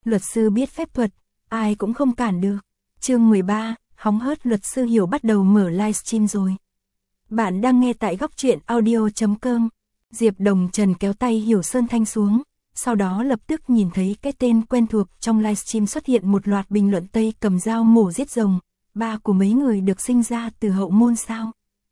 luật sư biết phép thuật, ai cũng không cản được. Chương 13, hóng hớt luật sư Hiểu bắt đầu mở livestream rồi. Bạn đang nghe tại góc truyện audio.com. Diệp Đồng Trần kéo tay Hiểu Sơn Thanh xuống, sau đó lập tức nhìn thấy cái tên quen thuộc trong livestream xuất hiện một loạt bình luận Tây cầm dao mổ giết rồng. Ba của mấy người được sinh ra từ hậu môn sao?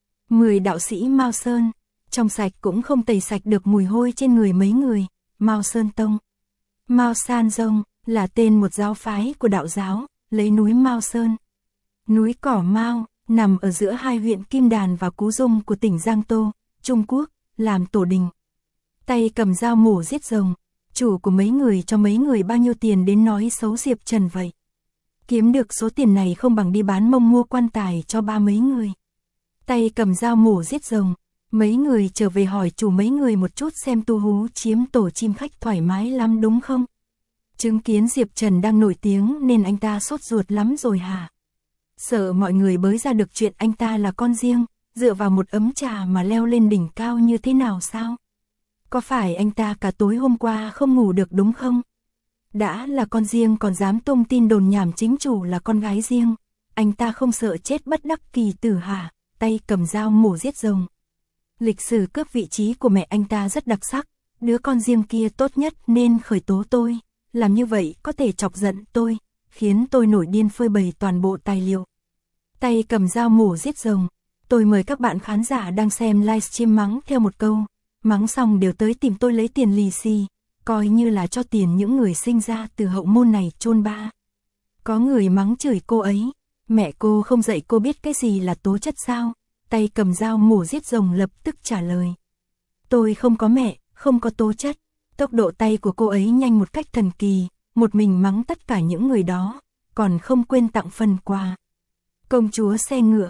10 đạo sĩ Mao Sơn, trong sạch cũng không tẩy sạch được mùi hôi trên người mấy người. Mao Sơn Tông, Mao San Dông là tên một giáo phái của đạo giáo, lấy núi Mao Sơn, núi Cỏ Mao, nằm ở giữa hai huyện Kim Đàn và Cú Dung của tỉnh Giang Tô, Trung Quốc, làm tổ đình. Tay cầm dao mổ giết rồng, chủ của mấy người cho mấy người bao nhiêu tiền đến nói xấu Diệp Trần vậy. Kiếm được số tiền này không bằng đi bán mông mua quan tài cho ba mấy người. Tay cầm dao mổ giết rồng, mấy người trở về hỏi chủ mấy người một chút xem Tu Hú chiếm tổ chim khách thoải mái lắm đúng không? Chứng kiến Diệp Trần đang nổi tiếng nên anh ta sốt ruột lắm rồi hả? Sợ mọi người bới ra được chuyện anh ta là con riêng, dựa vào một ấm trà mà leo lên đỉnh cao như thế nào sao? Có phải anh ta cả tối hôm qua không ngủ được đúng không? Đã là con riêng còn dám tung tin đồn nhảm chính chủ là con gái riêng, anh ta không sợ chết bất đắc kỳ tử hả? Tay cầm dao mổ giết rồng. Lịch sử cướp vị trí của mẹ anh ta rất đặc sắc, đứa con riêng kia tốt nhất nên khởi tố tôi, làm như vậy có thể chọc giận tôi, khiến tôi nổi điên phơi bày toàn bộ tài liệu. Tay cầm dao mổ giết rồng, tôi mời các bạn khán giả đang xem livestream mắng theo một câu, mắng xong đều tới tìm tôi lấy tiền lì xì, coi như là cho tiền những người sinh ra từ hậu môn này chôn ba. Có người mắng chửi cô ấy, mẹ cô không dạy cô biết cái gì là tố chất sao? Tay cầm dao mổ giết rồng lập tức trả lời. Tôi không có mẹ, không có tố chất. Tốc độ tay của cô ấy nhanh một cách thần kỳ, một mình mắng tất cả những người đó, còn không quên tặng phần quà. Công chúa xe ngựa,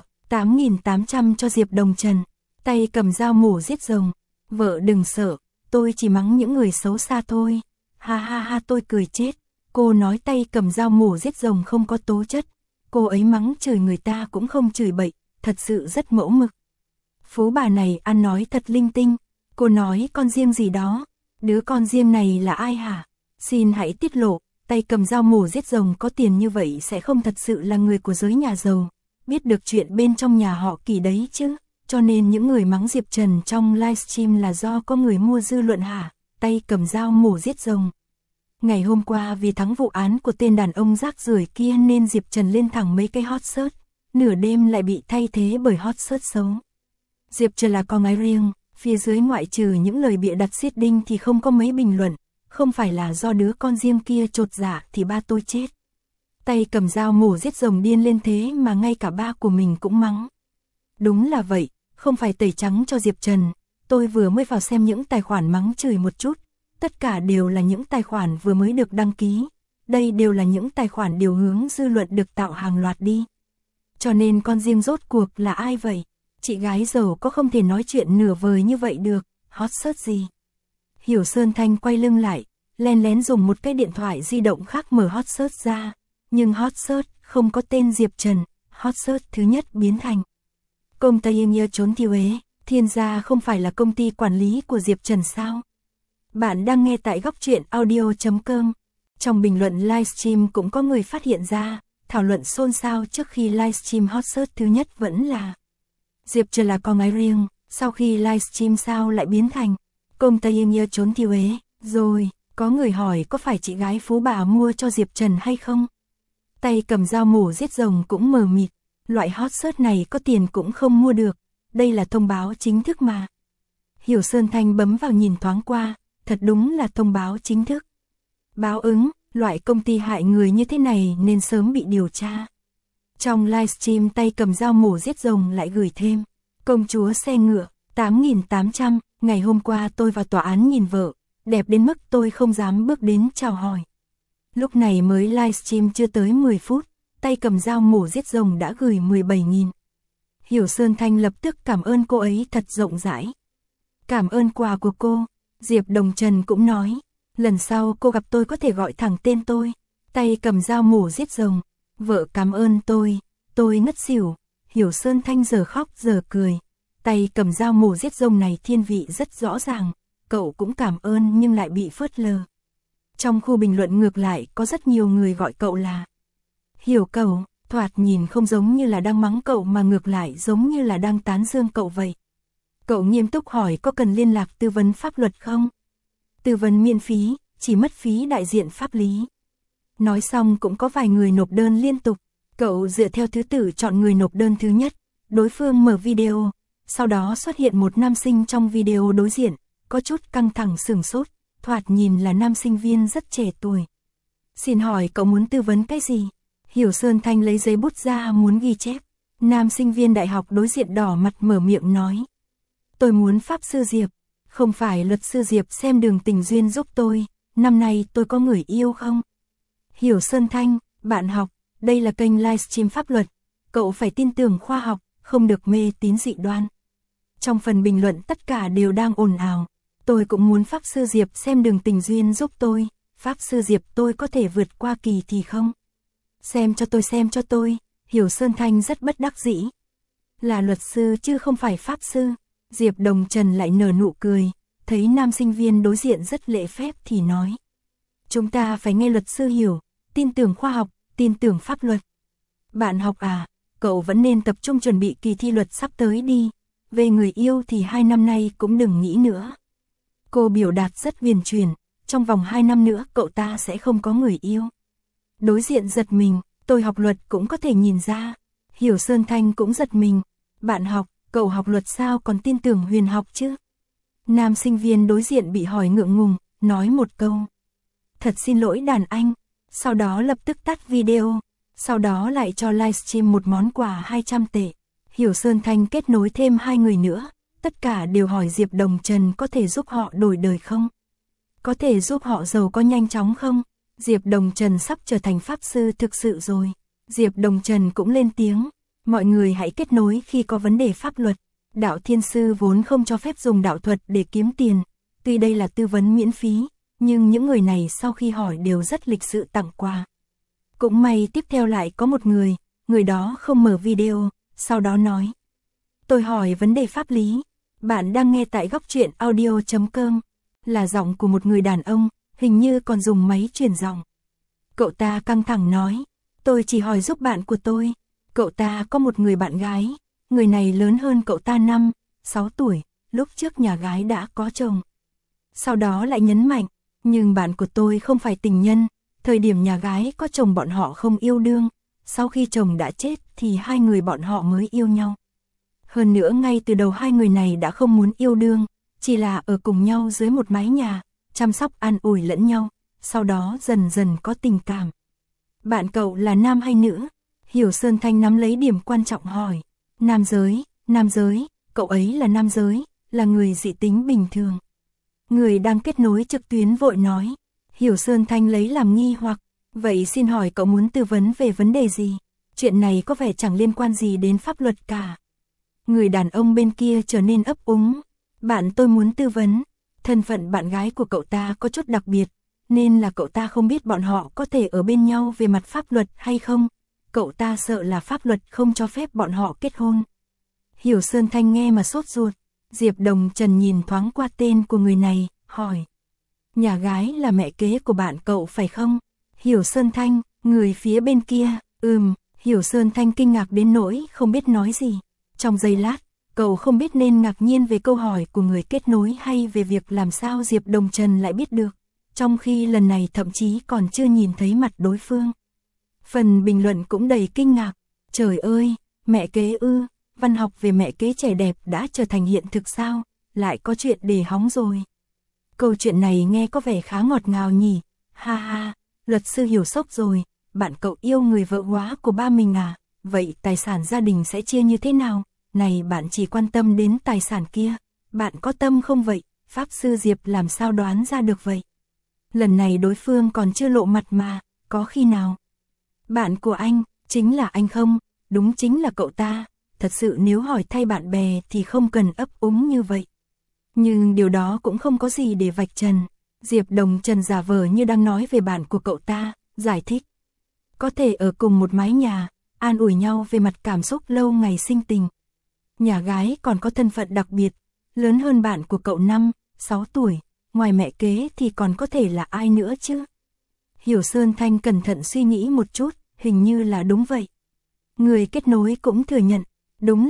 8.800 cho Diệp Đồng Trần. Tay cầm dao mổ giết rồng. Vợ đừng sợ, tôi chỉ mắng những người xấu xa thôi. Ha ha ha, tôi cười chết. Cô nói tay cầm dao mổ giết rồng không có tố chất. Cô ấy mắng chửi người ta cũng không chửi bậy, thật sự rất mẫu mực. Phú bà này ăn nói thật linh tinh. Cô nói con riêng gì đó. Đứa con riêng này là ai hả? Xin hãy tiết lộ, tay cầm dao mổ giết rồng có tiền như vậy sẽ không thật sự là người của giới nhà giàu. Biết được chuyện bên trong nhà họ Kỳ đấy chứ. Cho nên những người mắng Diệp Trần trong livestream là do có người mua dư luận hả? Tay cầm dao mổ giết rồng. Ngày hôm qua vì thắng vụ án của tên đàn ông rác rưởi kia nên Diệp Trần lên thẳng mấy cái hot search, nửa đêm lại bị thay thế bởi hot search xấu. Diệp Trần là con gái riêng, phía dưới ngoại trừ những lời bịa đặt xiết đinh thì không có mấy bình luận, không phải là do đứa con riêng kia chột dạ thì ba tôi chết. Tay cầm dao mổ giết rồng điên lên thế mà ngay cả ba của mình cũng mắng. Đúng là vậy, không phải tẩy trắng cho Diệp Trần, tôi vừa mới vào xem những tài khoản mắng chửi một chút, tất cả đều là những tài khoản vừa mới được đăng ký, đây đều là những tài khoản điều hướng dư luận được tạo hàng loạt đi. Cho nên con riêng rốt cuộc là ai vậy? Chị gái giàu có không thể nói chuyện nửa vời như vậy được, hot search gì? Hiểu Sơn Thanh quay lưng lại, len lén dùng một cái điện thoại di động khác mở hot search ra, nhưng hot search không có tên Diệp Trần, hot search thứ nhất biến thành công ty im như trốn thiêu ế, Thiên Gia không phải là công ty quản lý của Diệp Trần sao? Bạn đang nghe tại góc truyện audio.com. Trong bình luận livestream cũng có người phát hiện ra, thảo luận xôn xao trước khi livestream hot search thứ nhất vẫn là Diệp Trần là con gái riêng, sau khi livestream sao lại biến thành công ty im như trốn thiêu ế, rồi có người hỏi có phải chị gái phú bà mua cho Diệp Trần hay không? Tay cầm dao mổ giết rồng cũng mờ mịt, loại hot search này có tiền cũng không mua được, đây là thông báo chính thức mà. Hiểu Sơn Thanh bấm vào nhìn thoáng qua, thật đúng là thông báo chính thức. Báo ứng, loại công ty hại người như thế này nên sớm bị điều tra. Trong livestream tay cầm dao mổ giết rồng lại gửi thêm, công chúa xe ngựa, 8.800, ngày hôm qua tôi vào tòa án nhìn vợ, đẹp đến mức tôi không dám bước đến chào hỏi. Lúc này mới livestream chưa tới 10 phút, tay cầm dao mổ giết rồng đã gửi 17.000. Hiểu Sơn Thanh lập tức cảm ơn cô ấy thật rộng rãi. Cảm ơn quà của cô. Diệp Đồng Trần cũng nói, lần sau cô gặp tôi có thể gọi thẳng tên tôi. Tay cầm dao mổ giết rồng, vợ cảm ơn tôi ngất xỉu. Hiểu Sơn Thanh giờ khóc giờ cười. Tay cầm dao mổ giết rồng này thiên vị rất rõ ràng, cậu cũng cảm ơn nhưng lại bị phớt lờ. Trong khu bình luận ngược lại có rất nhiều người gọi cậu là Hiểu cậu, thoạt nhìn không giống như là đang mắng cậu mà ngược lại giống như là đang tán dương cậu vậy. Cậu nghiêm túc hỏi có cần liên lạc tư vấn pháp luật không? Tư vấn miễn phí, chỉ mất phí đại diện pháp lý. Nói xong cũng có vài người nộp đơn liên tục. Cậu dựa theo thứ tự chọn người nộp đơn thứ nhất. Đối phương mở video. Sau đó xuất hiện một nam sinh trong video đối diện. Có chút căng thẳng sửng sốt. Thoạt nhìn là nam sinh viên rất trẻ tuổi. Xin hỏi cậu muốn tư vấn cái gì? Hiểu Sơn Thanh lấy giấy bút ra muốn ghi chép. Nam sinh viên đại học đối diện đỏ mặt mở miệng nói. Tôi muốn Pháp Sư Diệp. Không phải luật sư Diệp xem đường tình duyên giúp tôi. Năm nay tôi có người yêu không? Hiểu Sơn Thanh, bạn học, đây là kênh livestream pháp luật. Cậu phải tin tưởng khoa học, không được mê tín dị đoan. Trong phần bình luận tất cả đều đang ồn ào. Tôi cũng muốn Pháp Sư Diệp xem đường tình duyên giúp tôi. Pháp Sư Diệp tôi có thể vượt qua kỳ thì không? Xem cho tôi. Hiểu Sơn Thanh rất bất đắc dĩ. Là luật sư chứ không phải Pháp Sư. Diệp Đồng Trần lại nở nụ cười. Thấy nam sinh viên đối diện rất lễ phép thì nói. Chúng ta phải nghe luật sư Hiểu. Tin tưởng khoa học, tin tưởng pháp luật. Bạn học à, cậu vẫn nên tập trung chuẩn bị kỳ thi luật sắp tới đi. Về người yêu thì 2 năm nay cũng đừng nghĩ nữa. Cô biểu đạt rất huyền chuyển, trong vòng 2 năm nữa cậu ta sẽ không có người yêu. Đối diện giật mình, tôi học luật cũng có thể nhìn ra. Hiểu Sơn Thanh cũng giật mình. Bạn học, cậu học luật sao còn tin tưởng huyền học chứ? Nam sinh viên đối diện bị hỏi ngượng ngùng, nói một câu. Thật xin lỗi đàn anh. Sau đó lập tức tắt video. Sau đó lại cho livestream một món quà 200 tệ. Hiểu Sơn Thanh kết nối thêm 2 người nữa. Tất cả đều hỏi Diệp Đồng Trần có thể giúp họ đổi đời không? Có thể giúp họ giàu có nhanh chóng không? Diệp Đồng Trần sắp trở thành pháp sư thực sự rồi. Diệp Đồng Trần cũng lên tiếng. Mọi người hãy kết nối khi có vấn đề pháp luật. Đạo Thiên Sư vốn không cho phép dùng đạo thuật để kiếm tiền. Tuy đây là tư vấn miễn phí, nhưng những người này sau khi hỏi đều rất lịch sự tặng quà. Cũng may tiếp theo lại có một người đó không mở video, sau đó nói. Tôi hỏi vấn đề pháp lý. Bạn đang nghe tại góc truyện audio.com. Là giọng của một người đàn ông, hình như còn dùng máy truyền giọng. Cậu ta căng thẳng nói. Tôi chỉ hỏi giúp bạn của tôi. Cậu ta có một người bạn gái. Người này lớn hơn cậu ta 5, 6 tuổi. Lúc trước nhà gái đã có chồng. Sau đó lại nhấn mạnh. Nhưng bạn của tôi không phải tình nhân. Thời điểm nhà gái có chồng bọn họ không yêu đương. Sau khi chồng đã chết thì 2 người bọn họ mới yêu nhau. Hơn nữa ngay từ đầu 2 người này đã không muốn yêu đương. Chỉ là ở cùng nhau dưới một mái nhà. Chăm sóc an ủi lẫn nhau. Sau đó dần dần có tình cảm. Bạn cậu là nam hay nữ? Hiểu Sơn Thanh nắm lấy điểm quan trọng hỏi. Nam giới, cậu ấy là nam giới, là người dị tính bình thường. Người đang kết nối trực tuyến vội nói. Hiểu Sơn Thanh lấy làm nghi hoặc. Vậy xin hỏi cậu muốn tư vấn về vấn đề gì? Chuyện này có vẻ chẳng liên quan gì đến pháp luật cả. Người đàn ông bên kia trở nên ấp úng. Bạn tôi muốn tư vấn. Thân phận bạn gái của cậu ta có chút đặc biệt. Nên là cậu ta không biết bọn họ có thể ở bên nhau về mặt pháp luật hay không. Cậu ta sợ là pháp luật không cho phép bọn họ kết hôn. Hiểu Sơn Thanh nghe mà sốt ruột. Diệp Đồng Trần nhìn thoáng qua tên của người này, hỏi. Nhà gái là mẹ kế của bạn cậu phải không? Hiểu Sơn Thanh, người phía bên kia, Hiểu Sơn Thanh kinh ngạc đến nỗi không biết nói gì. Trong giây lát, cậu không biết nên ngạc nhiên về câu hỏi của người kết nối hay về việc làm sao Diệp Đồng Trần lại biết được. Trong khi lần này thậm chí còn chưa nhìn thấy mặt đối phương. Phần bình luận cũng đầy kinh ngạc. Trời ơi, mẹ kế ư, văn học về mẹ kế trẻ đẹp đã trở thành hiện thực sao, lại có chuyện để hóng rồi. Câu chuyện này nghe có vẻ khá ngọt ngào nhỉ, ha ha, luật sư Hiểu sốc rồi, bạn cậu yêu người vợ hóa của ba mình à, vậy tài sản gia đình sẽ chia như thế nào, này bạn chỉ quan tâm đến tài sản kia, bạn có tâm không vậy, Pháp Sư Diệp làm sao đoán ra được vậy. Lần này đối phương còn chưa lộ mặt mà, có khi nào. Bạn của anh, chính là anh không, đúng chính là cậu ta, thật sự nếu hỏi thay bạn bè thì không cần ấp úng như vậy. Nhưng điều đó cũng không có gì để vạch trần. Diệp Đồng Trần giả vờ như đang nói về bạn của cậu ta, giải thích. Có thể ở cùng một mái nhà, an ủi nhau về mặt cảm xúc lâu ngày sinh tình. Nhà gái còn có thân phận đặc biệt, lớn hơn bạn của cậu 5, 6 tuổi, ngoài mẹ kế thì còn có thể là ai nữa chứ? Hiểu Sơn Thanh cẩn thận suy nghĩ một chút, hình như là đúng vậy. Người kết nối cũng thừa nhận, đúng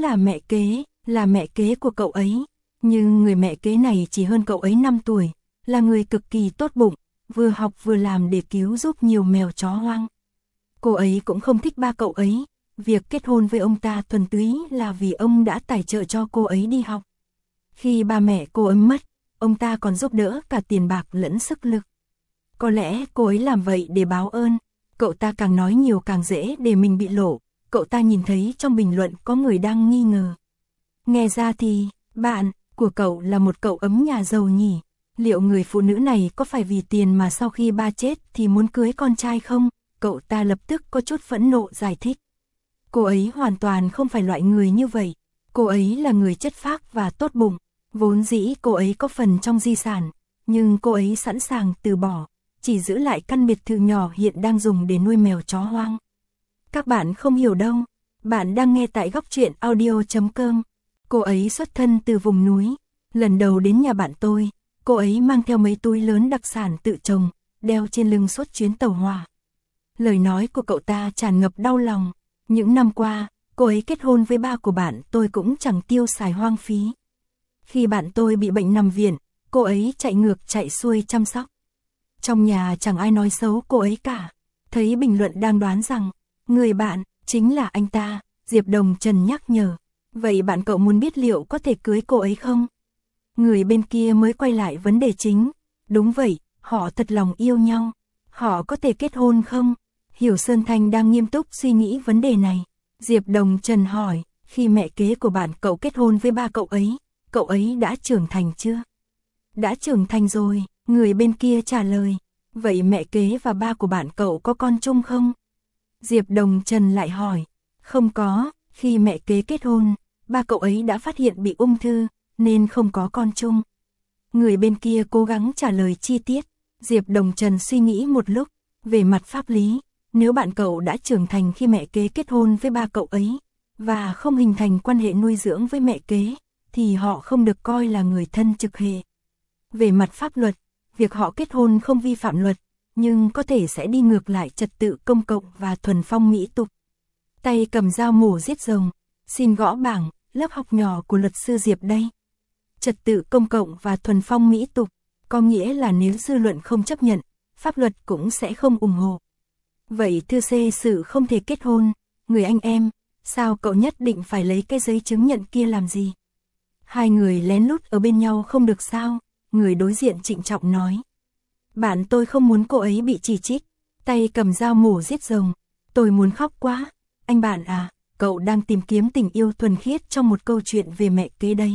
là mẹ kế của cậu ấy. Nhưng người mẹ kế này chỉ hơn cậu ấy 5 tuổi, là người cực kỳ tốt bụng, vừa học vừa làm để cứu giúp nhiều mèo chó hoang. Cô ấy cũng không thích ba cậu ấy, việc kết hôn với ông ta thuần túy là vì ông đã tài trợ cho cô ấy đi học. Khi ba mẹ cô ấy mất, ông ta còn giúp đỡ cả tiền bạc lẫn sức lực. Có lẽ cô ấy làm vậy để báo ơn, cậu ta càng nói nhiều càng dễ để mình bị lộ, cậu ta nhìn thấy trong bình luận có người đang nghi ngờ. Nghe ra thì, bạn của cậu là một cậu ấm nhà giàu nhỉ? Liệu người phụ nữ này có phải vì tiền mà sau khi ba chết thì muốn cưới con trai không? Cậu ta lập tức có chút phẫn nộ giải thích. Cô ấy hoàn toàn không phải loại người như vậy. Cô ấy là người chất phác và tốt bụng. Vốn dĩ cô ấy có phần trong di sản, nhưng cô ấy sẵn sàng từ bỏ, chỉ giữ lại căn biệt thự nhỏ hiện đang dùng để nuôi mèo chó hoang. Các bạn không hiểu đâu. Bạn đang nghe tại góc truyện audio.com. Cô ấy xuất thân từ vùng núi. Lần đầu đến nhà bạn tôi, cô ấy mang theo mấy túi lớn đặc sản tự trồng, đeo trên lưng suốt chuyến tàu hỏa. Lời nói của cậu ta tràn ngập đau lòng. Những năm qua, cô ấy kết hôn với ba của bạn tôi cũng chẳng tiêu xài hoang phí. Khi bạn tôi bị bệnh nằm viện, cô ấy chạy ngược chạy xuôi chăm sóc. Trong nhà chẳng ai nói xấu cô ấy cả. Thấy bình luận đang đoán rằng, người bạn chính là anh ta, Diệp Đồng Trần nhắc nhở. Vậy bạn cậu muốn biết liệu có thể cưới cô ấy không? Người bên kia mới quay lại vấn đề chính. Đúng vậy, họ thật lòng yêu nhau. Họ có thể kết hôn không? Hiểu Sơn Thanh đang nghiêm túc suy nghĩ vấn đề này. Diệp Đồng Trần hỏi, khi mẹ kế của bạn cậu kết hôn với ba cậu ấy đã trưởng thành chưa? Đã trưởng thành rồi, người bên kia trả lời. Vậy mẹ kế và ba của bạn cậu có con chung không? Diệp Đồng Trần lại hỏi. Không có, khi mẹ kế kết hôn, ba cậu ấy đã phát hiện bị ung thư, nên không có con chung. Người bên kia cố gắng trả lời chi tiết. Diệp Đồng Trần suy nghĩ một lúc, về mặt pháp lý, nếu bạn cậu đã trưởng thành khi mẹ kế kết hôn với ba cậu ấy, và không hình thành quan hệ nuôi dưỡng với mẹ kế, thì họ không được coi là người thân trực hệ. Về mặt pháp luật, việc họ kết hôn không vi phạm luật, nhưng có thể sẽ đi ngược lại trật tự công cộng và thuần phong mỹ tục. Tay cầm dao mổ giết rồng, xin gõ bảng, lớp học nhỏ của luật sư Diệp đây. Trật tự công cộng và thuần phong mỹ tục, có nghĩa là nếu dư luận không chấp nhận, pháp luật cũng sẽ không ủng hộ. Vậy thưa xê sự không thể kết hôn, người anh em, sao cậu nhất định phải lấy cái giấy chứng nhận kia làm gì? Hai người lén lút ở bên nhau không được sao? Người đối diện trịnh trọng nói. Bạn tôi không muốn cô ấy bị chỉ trích, tay cầm dao mổ giết rồng, tôi muốn khóc quá. Anh bạn à, cậu đang tìm kiếm tình yêu thuần khiết trong một câu chuyện về mẹ kế đấy.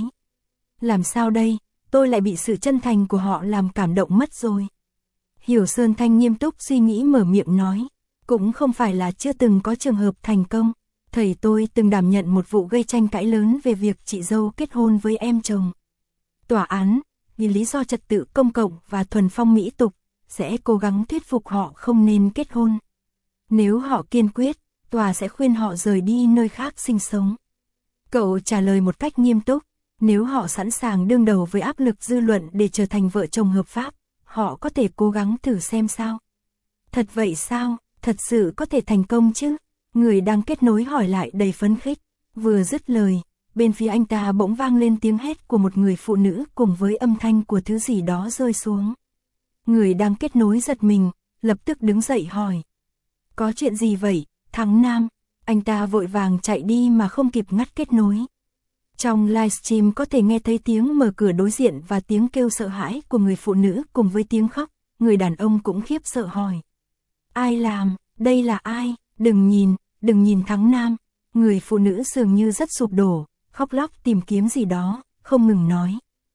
Làm sao đây, tôi lại bị sự chân thành của họ làm cảm động mất rồi. Hiểu Sơn Thanh nghiêm túc suy nghĩ mở miệng nói. Cũng không phải là chưa từng có trường hợp thành công. Thầy tôi từng đảm nhận một vụ gây tranh cãi lớn về việc chị dâu kết hôn với em chồng. Tòa án, vì lý do trật tự công cộng và thuần phong mỹ tục, sẽ cố gắng thuyết phục họ không nên kết hôn. Nếu họ kiên quyết, tòa sẽ khuyên họ rời đi nơi khác sinh sống. Cậu trả lời một cách nghiêm túc, nếu họ sẵn sàng đương đầu với áp lực dư luận để trở thành vợ chồng hợp pháp, họ có thể cố gắng thử xem sao. Thật vậy sao, thật sự có thể thành công chứ? Người đang kết nối hỏi lại đầy phấn khích. Vừa dứt lời, bên phía anh ta bỗng vang lên tiếng hét của một người phụ nữ cùng với âm thanh của thứ gì đó rơi xuống. Người đang kết nối giật mình, lập tức đứng dậy hỏi. Có chuyện gì vậy, Thắng Nam? Anh ta vội vàng chạy đi mà không kịp ngắt kết nối. Trong livestream có thể nghe thấy tiếng mở cửa đối diện và tiếng kêu sợ hãi của người phụ nữ cùng với tiếng khóc. Người đàn ông cũng khiếp sợ hỏi. Ai làm, đây là ai? Đừng nhìn Thắng Nam. Người phụ nữ dường như rất sụp đổ, khóc lóc tìm kiếm gì đó, không ngừng nói.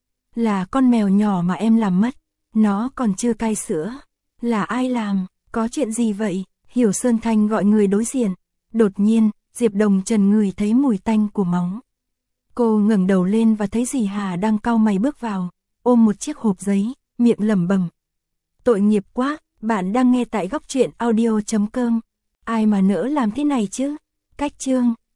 Là con mèo nhỏ mà em làm mất, nó còn chưa cai sữa. Là ai làm, có chuyện gì vậy? Hiểu Sơn Thanh gọi người đối diện. Đột nhiên, Diệp Đồng Trần ngửi thấy mùi tanh của máu. Cô ngẩng đầu lên và thấy dì Hà đang cau mày bước vào, ôm một chiếc hộp giấy, miệng lẩm bẩm. Tội nghiệp quá, bạn đang nghe tại góc truyện audio.com. Ai mà nỡ làm thế này chứ? Cách chương